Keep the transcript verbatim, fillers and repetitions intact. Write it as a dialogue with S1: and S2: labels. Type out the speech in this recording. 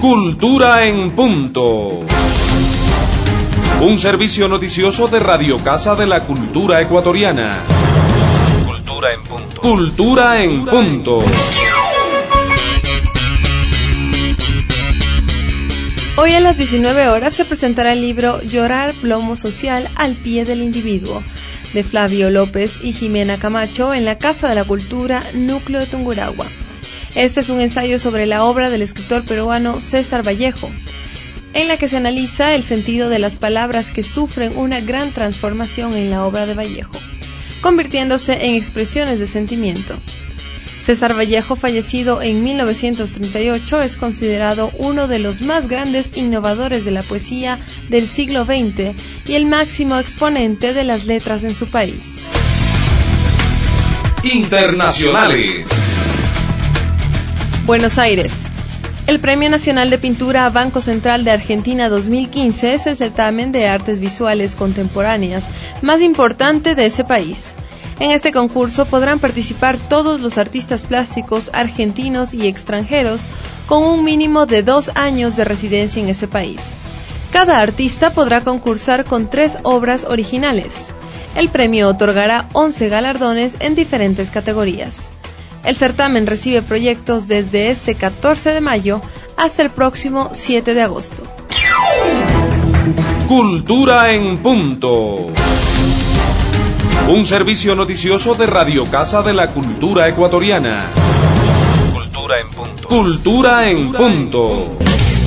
S1: Cultura en Punto. Un servicio noticioso de Radio Casa de la Cultura Ecuatoriana. Cultura en Punto. Cultura en Punto.
S2: Hoy a las diecinueve horas se presentará el libro Llorar plomo social al pie del individuo, de Flavio López y Jimena Camacho, en la Casa de la Cultura, Núcleo de Tungurahua. Este es un ensayo sobre la obra del escritor peruano César Vallejo, en la que se analiza el sentido de las palabras que sufren una gran transformación en la obra de Vallejo, convirtiéndose en expresiones de sentimiento. César Vallejo, fallecido en mil novecientos treinta y ocho, es considerado uno de los más grandes innovadores de la poesía del siglo veinte y el máximo exponente de las letras en su país.
S1: Internacionales.
S2: Buenos Aires. El Premio Nacional de Pintura Banco Central de Argentina dos mil quince es el certamen de artes visuales contemporáneas más importante de ese país. En este concurso podrán participar todos los artistas plásticos argentinos y extranjeros con un mínimo de dos años de residencia en ese país. Cada artista podrá concursar con tres obras originales. El premio otorgará once galardones en diferentes categorías. El certamen recibe proyectos desde este catorce de mayo hasta el próximo siete de agosto.
S1: Cultura en Punto. Un servicio noticioso de Radio Casa de la Cultura Ecuatoriana. Cultura en Punto. Cultura en Punto.